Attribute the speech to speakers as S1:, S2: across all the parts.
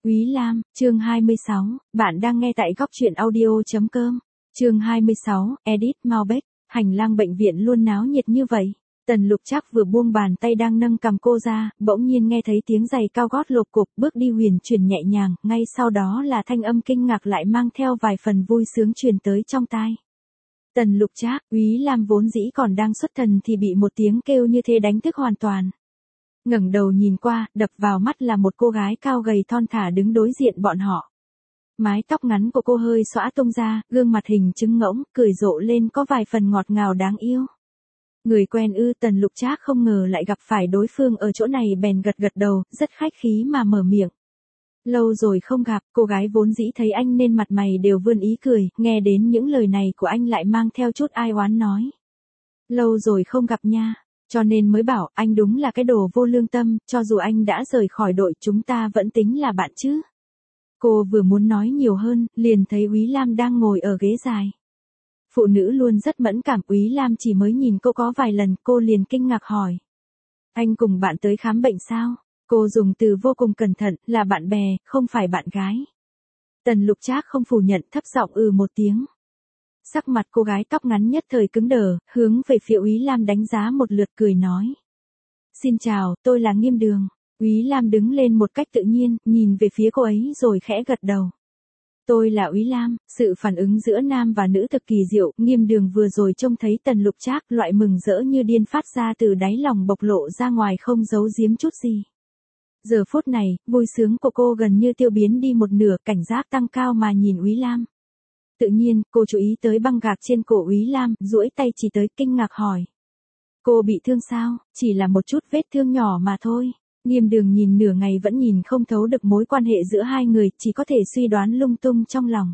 S1: Úy Lam, chương 26, bạn đang nghe tại góc truyện audio.com. Chương 26, edit Malbec, hành lang bệnh viện luôn náo nhiệt như vậy. Tần Lục Trác vừa buông bàn tay đang nâng cầm cô ra, bỗng nhiên nghe thấy tiếng giày cao gót lộp cộp, bước đi huyền chuyển nhẹ nhàng, ngay sau đó là thanh âm kinh ngạc lại mang theo vài phần vui sướng truyền tới trong tai. Tần Lục Trác, Úy Lam vốn dĩ còn đang xuất thần thì bị một tiếng kêu như thế đánh thức hoàn toàn. Ngẩng đầu nhìn qua, đập vào mắt là một cô gái cao gầy thon thả đứng đối diện bọn họ. Mái tóc ngắn của cô hơi xõa tung ra, gương mặt hình trứng ngỗng, cười rộ lên có vài phần ngọt ngào đáng yêu. Người quen ư? Tần Lục Trác không ngờ lại gặp phải đối phương ở chỗ này bèn gật gật đầu, rất khách khí mà mở miệng. Lâu rồi không gặp, cô gái vốn dĩ thấy anh nên mặt mày đều vươn ý cười, nghe đến những lời này của anh lại mang theo chút ai oán nói. Lâu rồi không gặp nha. Cho nên mới bảo anh đúng là cái đồ vô lương tâm, cho dù anh đã rời khỏi đội chúng ta vẫn tính là bạn chứ. Cô vừa muốn nói nhiều hơn, liền thấy Úy Lam đang ngồi ở ghế dài. Phụ nữ luôn rất mẫn cảm, Úy Lam chỉ mới nhìn cô có vài lần, cô liền kinh ngạc hỏi. Anh cùng bạn tới khám bệnh sao? Cô dùng từ vô cùng cẩn thận, là bạn bè, không phải bạn gái. Tần Lục Trác không phủ nhận, thấp giọng một tiếng. Sắc mặt cô gái tóc ngắn nhất thời cứng đờ, hướng về phía Úy Lam đánh giá một lượt cười nói. Xin chào, tôi là Nghiêm Đường. Úy Lam đứng lên một cách tự nhiên, nhìn về phía cô ấy rồi khẽ gật đầu. Tôi là Úy Lam. Sự phản ứng giữa nam và nữ thực kỳ diệu, Nghiêm Đường vừa rồi trông thấy Tần Lục Trác, loại mừng rỡ như điên phát ra từ đáy lòng bộc lộ ra ngoài không giấu giếm chút gì. Giờ phút này, vui sướng của cô gần như tiêu biến đi một nửa, cảnh giác tăng cao mà nhìn Úy Lam. Tự nhiên, cô chú ý tới băng gạc trên cổ Úy Lam, duỗi tay chỉ tới kinh ngạc hỏi. Cô bị thương sao? Chỉ là một chút vết thương nhỏ mà thôi. Nghiêm Đường nhìn nửa ngày vẫn nhìn không thấu được mối quan hệ giữa hai người, chỉ có thể suy đoán lung tung trong lòng.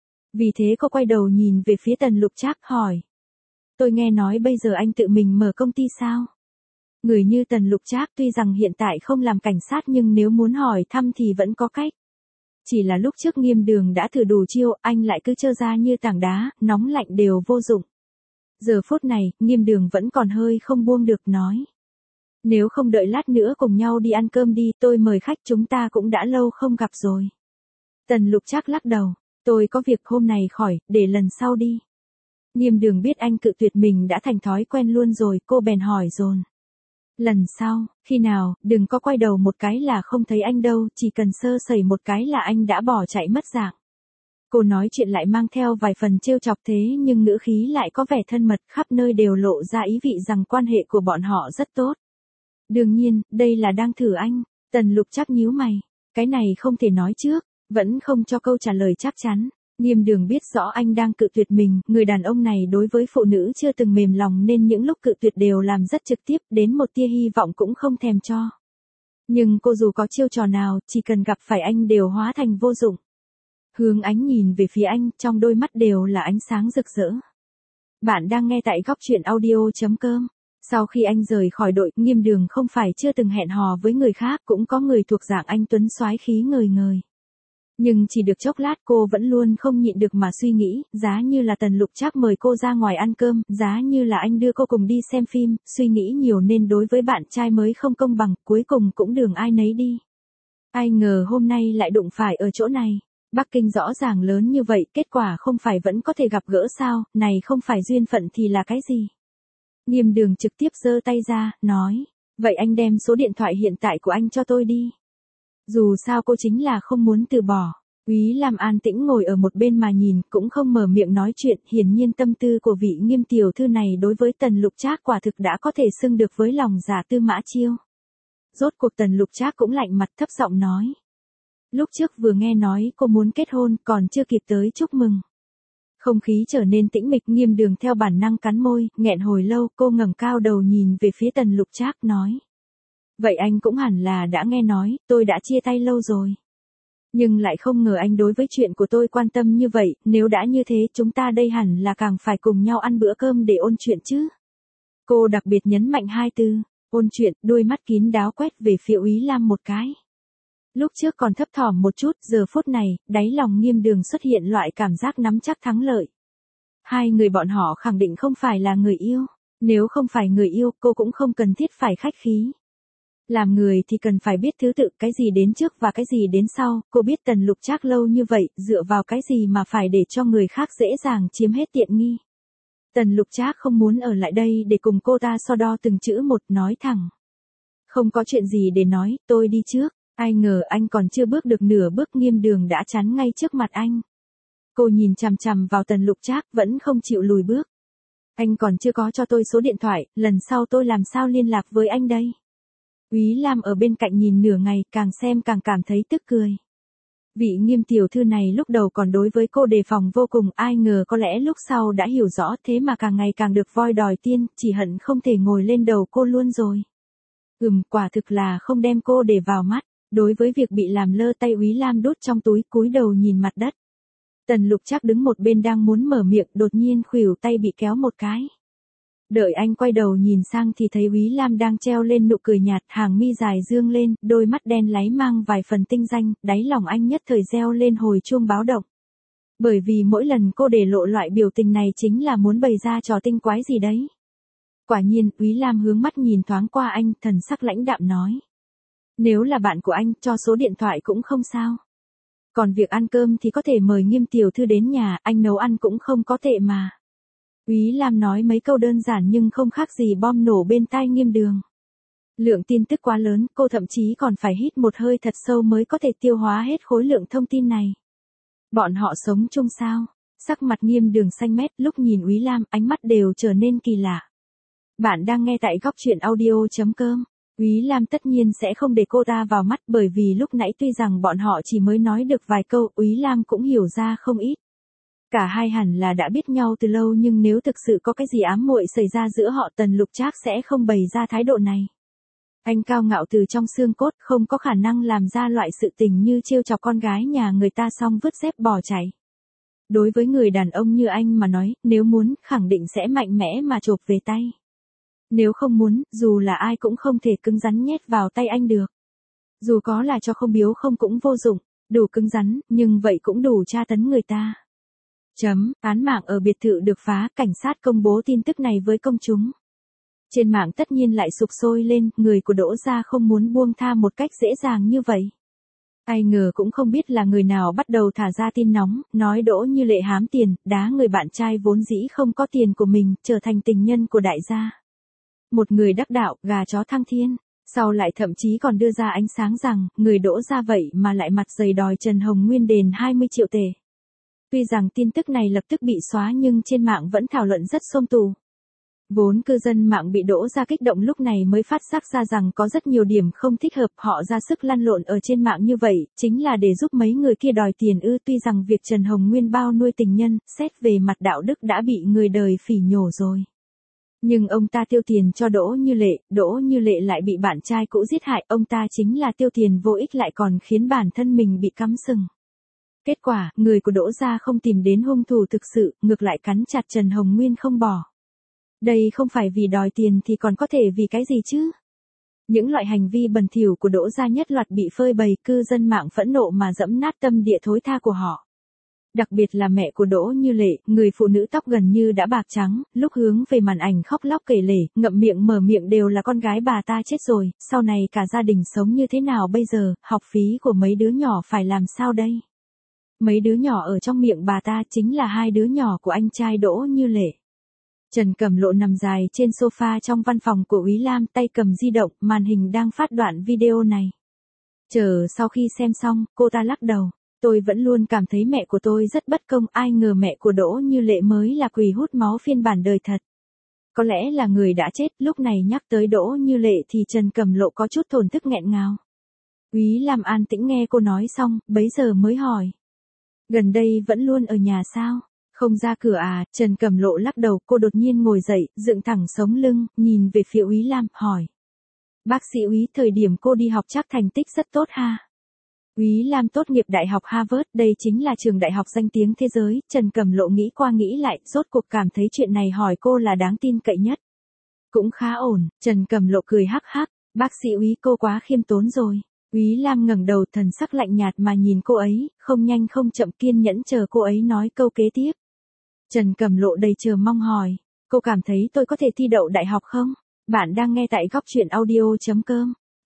S1: Vì thế cô quay đầu nhìn về phía Tần Lục Trác hỏi. Tôi nghe nói bây giờ anh tự mình mở công ty sao? Người như Tần Lục Trác tuy rằng hiện tại không làm cảnh sát nhưng nếu muốn hỏi thăm thì vẫn có cách. Chỉ là lúc trước Nghiêm Đường đã thử đủ chiêu, anh lại cứ trơ ra như tảng đá, nóng lạnh đều vô dụng. Giờ phút này, Nghiêm Đường vẫn còn hơi không buông được nói. Nếu không đợi lát nữa cùng nhau đi ăn cơm đi, tôi mời khách, chúng ta cũng đã lâu không gặp rồi. Tần Lục Trác lắc đầu, tôi có việc hôm nay khỏi, để lần sau đi. Nghiêm Đường biết anh cự tuyệt mình đã thành thói quen luôn rồi, cô bèn hỏi dồn. Lần sau, khi nào, đừng có quay đầu một cái là không thấy anh đâu, chỉ cần sơ sẩy một cái là anh đã bỏ chạy mất dạng. Cô nói chuyện lại mang theo vài phần trêu chọc thế nhưng ngữ khí lại có vẻ thân mật, khắp nơi đều lộ ra ý vị rằng quan hệ của bọn họ rất tốt. Đương nhiên, đây là đang thử anh. Tần Lục Trác nhíu mày. Cái này không thể nói trước, vẫn không cho câu trả lời chắc chắn. Nghiêm Đường biết rõ anh đang cự tuyệt mình, người đàn ông này đối với phụ nữ chưa từng mềm lòng nên những lúc cự tuyệt đều làm rất trực tiếp, đến một tia hy vọng cũng không thèm cho. Nhưng cô dù có chiêu trò nào, chỉ cần gặp phải anh đều hóa thành vô dụng. Hướng ánh nhìn về phía anh, trong đôi mắt đều là ánh sáng rực rỡ. Bạn đang nghe tại góc truyện audio.com. Sau khi anh rời khỏi đội, Nghiêm Đường không phải chưa từng hẹn hò với người khác, cũng có người thuộc dạng anh tuấn soái khí ngời ngời. Nhưng chỉ được chốc lát cô vẫn luôn không nhịn được mà suy nghĩ, giá như là Tần Lục Trác mời cô ra ngoài ăn cơm, giá như là anh đưa cô cùng đi xem phim, suy nghĩ nhiều nên đối với bạn trai mới không công bằng, cuối cùng cũng đường ai nấy đi. Ai ngờ hôm nay lại đụng phải ở chỗ này. Bắc Kinh rõ ràng lớn như vậy, kết quả không phải vẫn có thể gặp gỡ sao, này không phải duyên phận thì là cái gì? Nghiêm Đường trực tiếp giơ tay ra, nói, vậy anh đem số điện thoại hiện tại của anh cho tôi đi. Dù sao cô chính là không muốn từ bỏ. Úy Lam an tĩnh ngồi ở một bên mà nhìn, cũng không mở miệng nói chuyện, hiển nhiên tâm tư của vị Nghiêm tiểu thư này đối với Tần Lục Trác quả thực đã có thể xưng được với lòng giả Tư Mã Chiêu. Rốt cuộc Tần Lục Trác cũng lạnh mặt thấp giọng nói. Lúc trước vừa nghe nói cô muốn kết hôn, còn chưa kịp tới chúc mừng. Không khí trở nên tĩnh mịch, Nghiêm Đường theo bản năng cắn môi, nghẹn hồi lâu, cô ngẩng cao đầu nhìn về phía Tần Lục Trác nói. Vậy anh cũng hẳn là đã nghe nói, tôi đã chia tay lâu rồi. Nhưng lại không ngờ anh đối với chuyện của tôi quan tâm như vậy, nếu đã như thế chúng ta đây hẳn là càng phải cùng nhau ăn bữa cơm để ôn chuyện chứ. Cô đặc biệt nhấn mạnh hai từ, ôn chuyện, đôi mắt kín đáo quét về phía Úy Lam một cái. Lúc trước còn thấp thỏm một chút, giờ phút này, đáy lòng Nghiêm Đường xuất hiện loại cảm giác nắm chắc thắng lợi. Hai người bọn họ khẳng định không phải là người yêu. Nếu không phải người yêu, cô cũng không cần thiết phải khách khí. Làm người thì cần phải biết thứ tự, cái gì đến trước và cái gì đến sau, cô biết Tần Lục Trác lâu như vậy, dựa vào cái gì mà phải để cho người khác dễ dàng chiếm hết tiện nghi. Tần Lục Trác không muốn ở lại đây để cùng cô ta so đo từng chữ một, nói thẳng. Không có chuyện gì để nói, tôi đi trước. Ai ngờ anh còn chưa bước được nửa bước, Nghiêm Đường đã chắn ngay trước mặt anh. Cô nhìn chằm chằm vào Tần Lục Trác, vẫn không chịu lùi bước. Anh còn chưa có cho tôi số điện thoại, lần sau tôi làm sao liên lạc với anh đây? Úy Lam ở bên cạnh nhìn nửa ngày, càng xem càng cảm thấy tức cười. Vị Nghiêm tiểu thư này lúc đầu còn đối với cô đề phòng vô cùng, ai ngờ có lẽ lúc sau đã hiểu rõ, thế mà càng ngày càng được voi đòi tiên, chỉ hận không thể ngồi lên đầu cô luôn rồi. Quả thực là không đem cô để vào mắt. Đối với việc bị làm lơ, tay Úy Lam đút trong túi, cúi đầu nhìn mặt đất. Tần Lục Trác đứng một bên đang muốn mở miệng, đột nhiên khuỷu tay bị kéo một cái. Đợi anh quay đầu nhìn sang thì thấy Úy Lam đang treo lên nụ cười nhạt, hàng mi dài dương lên, đôi mắt đen láy mang vài phần tinh danh, đáy lòng anh nhất thời reo lên hồi chuông báo động. Bởi vì mỗi lần cô để lộ loại biểu tình này chính là muốn bày ra trò tinh quái gì đấy. Quả nhiên, Úy Lam hướng mắt nhìn thoáng qua anh, thần sắc lãnh đạm nói. Nếu là bạn của anh, cho số điện thoại cũng không sao. Còn việc ăn cơm thì có thể mời Nghiêm tiểu thư đến nhà, anh nấu ăn cũng không có tệ mà. Úy Lam nói mấy câu đơn giản nhưng không khác gì bom nổ bên tai Nghiêm Đường. Lượng tin tức quá lớn, cô thậm chí còn phải hít một hơi thật sâu mới có thể tiêu hóa hết khối lượng thông tin này. Bọn họ sống chung sao? Sắc mặt Nghiêm Đường xanh mét, lúc nhìn Úy Lam, ánh mắt đều trở nên kỳ lạ. Bạn đang nghe tại góc truyện audio.com. Úy Lam tất nhiên sẽ không để cô ta vào mắt, bởi vì lúc nãy tuy rằng bọn họ chỉ mới nói được vài câu, Úy Lam cũng hiểu ra không ít. Cả hai hẳn là đã biết nhau từ lâu, nhưng nếu thực sự có cái gì ám muội xảy ra giữa họ, Tần Lục Trác sẽ không bày ra thái độ này. Anh cao ngạo từ trong xương cốt, không có khả năng làm ra loại sự tình như trêu chọc con gái nhà người ta xong vứt dép bỏ chạy. Đối với người đàn ông như anh mà nói, nếu muốn, khẳng định sẽ mạnh mẽ mà chộp về tay. Nếu không muốn, dù là ai cũng không thể cứng rắn nhét vào tay anh được. Dù có là cho không biếu không cũng vô dụng, đủ cứng rắn, nhưng vậy cũng đủ tra tấn người ta. Án mạng ở biệt thự được phá, cảnh sát công bố tin tức này với công chúng. Trên mạng tất nhiên lại sục sôi lên, người của Đỗ gia không muốn buông tha một cách dễ dàng như vậy. Ai ngờ cũng không biết là người nào bắt đầu thả ra tin nóng, nói Đỗ Như Lệ hám tiền, đá người bạn trai vốn dĩ không có tiền của mình, trở thành tình nhân của đại gia. Một người đắc đạo, gà chó thăng thiên. Sau lại thậm chí còn đưa ra ánh sáng rằng, người Đỗ gia vậy mà lại mặt dày đòi Trần Hồng Nguyên đền 20 triệu tệ. Tuy rằng tin tức này lập tức bị xóa nhưng trên mạng vẫn thảo luận rất xôn tù. Vốn cư dân mạng bị Đỗ gia kích động lúc này mới phát giác ra rằng có rất nhiều điểm không thích hợp, họ ra sức lăn lộn ở trên mạng như vậy, chính là để giúp mấy người kia đòi tiền ư. Tuy rằng việc Trần Hồng Nguyên bao nuôi tình nhân, xét về mặt đạo đức đã bị người đời phỉ nhổ rồi. Nhưng ông ta tiêu tiền cho Đỗ Như Lệ lại bị bạn trai cũ giết hại, ông ta chính là tiêu tiền vô ích lại còn khiến bản thân mình bị cắm sừng. Kết quả, người của Đỗ gia không tìm đến hung thủ thực sự, ngược lại cắn chặt Trần Hồng Nguyên không bỏ. Đây không phải vì đòi tiền thì còn có thể vì cái gì chứ? Những loại hành vi bẩn thỉu của Đỗ gia nhất loạt bị phơi bày, cư dân mạng phẫn nộ mà dẫm nát tâm địa thối tha của họ. Đặc biệt là mẹ của Đỗ Như Lệ, người phụ nữ tóc gần như đã bạc trắng, lúc hướng về màn ảnh khóc lóc kể lể, ngậm miệng mở miệng đều là con gái bà ta chết rồi, sau này cả gia đình sống như thế nào bây giờ, học phí của mấy đứa nhỏ phải làm sao đây? Mấy đứa nhỏ ở trong miệng bà ta chính là hai đứa nhỏ của anh trai Đỗ Như Lệ. Trần Cẩm Lộ nằm dài trên sofa trong văn phòng của Úy Lam, tay cầm di động, màn hình đang phát đoạn video này. Sau khi xem xong, cô ta lắc đầu. Tôi vẫn luôn cảm thấy mẹ của tôi rất bất công, ai ngờ mẹ của Đỗ Như Lệ mới là quỷ hút máu phiên bản đời thật. Có lẽ là người đã chết, lúc này nhắc tới Đỗ Như Lệ thì Trần Cẩm Lộ có chút thổn thức nghẹn ngào. Úy Lam an tĩnh nghe cô nói xong, bấy giờ mới hỏi. Gần đây vẫn luôn ở nhà sao? Không ra cửa à? Trần Cẩm Lộ lắc đầu, cô đột nhiên ngồi dậy, dựng thẳng sống lưng, nhìn về phía Úy Lam, hỏi. Bác sĩ Úy, thời điểm cô đi học chắc thành tích rất tốt ha? Úy Lam tốt nghiệp Đại học Harvard, đây chính là trường đại học danh tiếng thế giới. Trần Cẩm Lộ nghĩ qua nghĩ lại, rốt cuộc cảm thấy chuyện này hỏi cô là đáng tin cậy nhất. Cũng khá ổn, Trần Cẩm Lộ cười hắc hắc, bác sĩ Úy cô quá khiêm tốn rồi. Úy Lam ngẩng đầu, thần sắc lạnh nhạt mà nhìn cô ấy, không nhanh không chậm kiên nhẫn chờ cô ấy nói câu kế tiếp. Trần Cẩm Lộ đầy chờ mong hỏi, cô cảm thấy tôi có thể thi đậu đại học không? Bạn đang nghe tại góc truyện audio.com.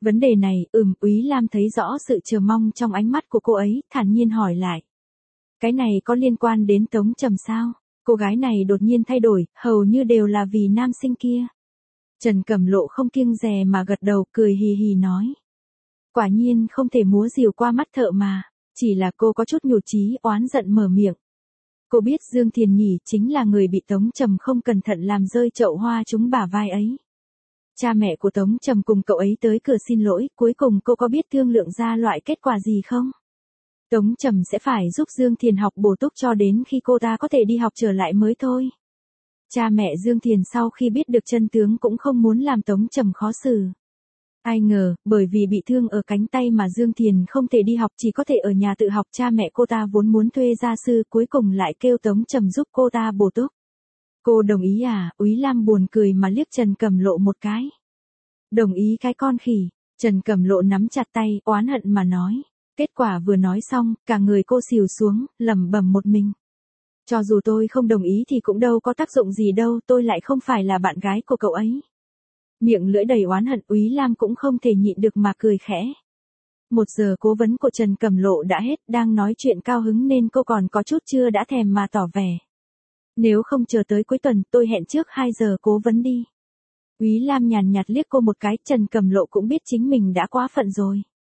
S1: Vấn đề này, Úy Lam thấy rõ sự chờ mong trong ánh mắt của cô ấy, thản nhiên hỏi lại. Cái này có liên quan đến Tống Trầm sao? Cô gái này đột nhiên thay đổi, hầu như đều là vì nam sinh kia. Trần Cẩm Lộ không kiêng dè mà gật đầu, cười hì hì nói. Quả nhiên không thể múa rìu qua mắt thợ mà, chỉ là cô có chút nhụt chí, oán giận mở miệng. Cô biết Dương Thiền Nhỉ chính là người bị Tống Trầm không cẩn thận làm rơi chậu hoa trúng bả vai ấy. Cha mẹ của Tống Trầm cùng cậu ấy tới cửa xin lỗi, cuối cùng cô có biết thương lượng ra loại kết quả gì không? Tống Trầm sẽ phải giúp Dương Thiền học bổ túc cho đến khi cô ta có thể đi học trở lại mới thôi. Cha mẹ Dương Thiền sau khi biết được chân tướng cũng không muốn làm Tống Trầm khó xử. Ai ngờ, bởi vì bị thương ở cánh tay mà Dương Thiền không thể đi học, chỉ có thể ở nhà tự học. Cha mẹ cô ta vốn muốn thuê gia sư, cuối cùng lại kêu Tống Trầm giúp cô ta bổ túc. Cô đồng ý à? Úy Lam buồn cười mà liếc Trần Cẩm Lộ một cái. Đồng ý cái con khỉ. Trần Cẩm Lộ nắm chặt tay, oán hận mà nói. Kết quả vừa nói xong, cả người cô xìu xuống, lẩm bẩm một mình. Cho dù tôi không đồng ý thì cũng đâu có tác dụng gì đâu, tôi lại không phải là bạn gái của cậu ấy. Miệng lưỡi đầy oán hận, Úy Lam cũng không thể nhịn được mà cười khẽ. 1 giờ cố vấn của Trần Cẩm Lộ đã hết, đang nói chuyện cao hứng nên cô còn có chút chưa đã thèm mà tỏ vẻ. Nếu không chờ tới cuối tuần, tôi hẹn trước 2 giờ cố vấn đi. Úy Lam nhàn nhạt liếc cô một cái, Trần Cẩm Lộ cũng biết chính mình đã quá phận rồi.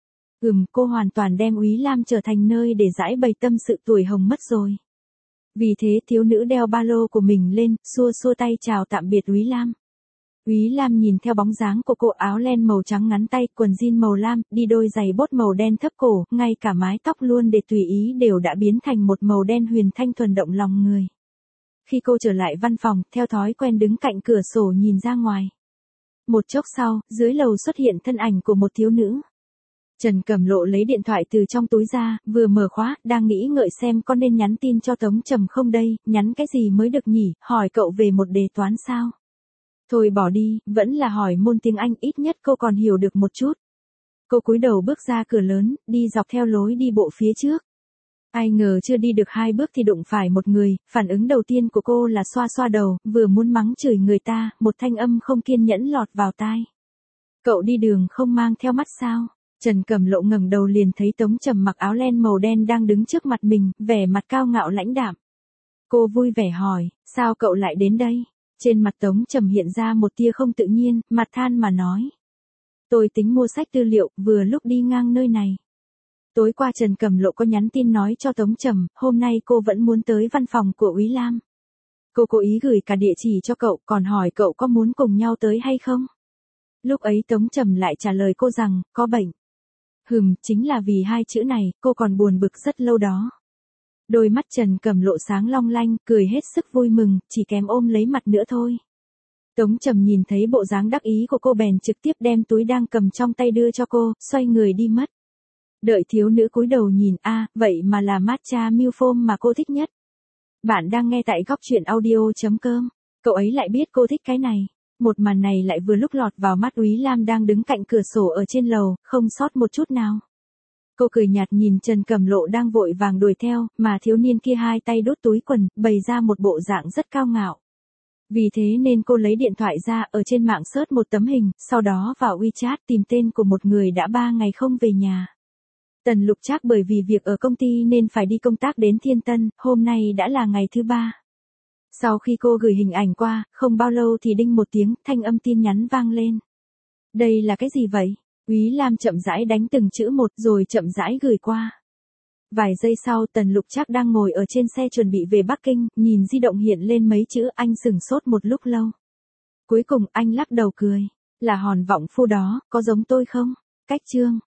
S1: Cô hoàn toàn đem Úy Lam trở thành nơi để giải bày tâm sự, tuổi hồng mất rồi. Vì thế thiếu nữ đeo ba lô của mình lên, xua xua tay chào tạm biệt Úy Lam. Úy Lam nhìn theo bóng dáng của cô, áo len màu trắng ngắn tay, quần jean màu lam, đi đôi giày bốt màu đen thấp cổ, ngay cả mái tóc luôn để tùy ý đều đã biến thành một màu đen huyền thanh thuần động lòng người. Khi cô trở lại văn phòng, theo thói quen đứng cạnh cửa sổ nhìn ra ngoài. Một chốc sau, dưới lầu xuất hiện thân ảnh của một thiếu nữ. Trần Cẩm Lộ lấy điện thoại từ trong túi ra, vừa mở khóa, đang nghĩ ngợi xem có nên nhắn tin cho Tống Trầm không đây, nhắn cái gì mới được nhỉ, hỏi cậu về một đề toán sao? Thôi bỏ đi, vẫn là hỏi môn tiếng Anh, ít nhất cô còn hiểu được một chút. Cô cúi đầu bước ra cửa lớn, đi dọc theo lối đi bộ phía trước. Ai ngờ chưa đi được 2 bước thì đụng phải một người, phản ứng đầu tiên của cô là xoa xoa đầu, vừa muốn mắng chửi người ta, một thanh âm không kiên nhẫn lọt vào tai. Cậu đi đường không mang theo mắt sao? Trần Cẩm Lộ ngẩng đầu liền thấy Tống Trầm mặc áo len màu đen đang đứng trước mặt mình, vẻ mặt cao ngạo lãnh đạm. Cô vui vẻ hỏi, sao cậu lại đến đây? Trên mặt Tống Trầm hiện ra một tia không tự nhiên, mặt than mà nói. Tôi tính mua sách tư liệu, vừa lúc đi ngang nơi này. Tối qua Trần Cẩm Lộ có nhắn tin nói cho Tống Trầm, hôm nay cô vẫn muốn tới văn phòng của Úy Lam. Cô cố ý gửi cả địa chỉ cho cậu, còn hỏi cậu có muốn cùng nhau tới hay không? Lúc ấy Tống Trầm lại trả lời cô rằng, có bệnh. Chính là vì 2 chữ này, cô còn buồn bực rất lâu đó. Đôi mắt Trần Cẩm Lộ sáng long lanh, cười hết sức vui mừng, chỉ kém ôm lấy mặt nữa thôi. Tống Trầm nhìn thấy bộ dáng đắc ý của cô bèn trực tiếp đem túi đang cầm trong tay đưa cho cô, xoay người đi mất. Đợi thiếu nữ cúi đầu nhìn, vậy mà là matcha milk foam mà cô thích nhất. Bạn đang nghe tại góc truyện audio.com. Cậu ấy lại biết cô thích cái này. Một màn này lại vừa lúc lọt vào mắt Úy Lam đang đứng cạnh cửa sổ ở trên lầu, không sót một chút nào. Cô cười nhạt nhìn Trần Cẩm Lộ đang vội vàng đuổi theo, mà thiếu niên kia 2 tay đút túi quần, bày ra một bộ dạng rất cao ngạo. Vì thế nên cô lấy điện thoại ra, ở trên mạng search một tấm hình, sau đó vào WeChat tìm tên của một người đã 3 ngày không về nhà. Tần Lục Trác bởi vì việc ở công ty nên phải đi công tác đến Thiên Tân, hôm nay đã là ngày thứ 3. Sau khi cô gửi hình ảnh qua, không bao lâu thì đinh một tiếng, thanh âm tin nhắn vang lên. Đây là cái gì vậy? Úy Lam chậm rãi đánh từng chữ một rồi chậm rãi gửi qua. Vài giây sau Tần Lục Trác đang ngồi ở trên xe chuẩn bị về Bắc Kinh, nhìn di động hiện lên mấy chữ, anh sửng sốt một lúc lâu. Cuối cùng anh lắc đầu cười. Là Hòn Vọng Phu đó, có giống tôi không? Cách chương.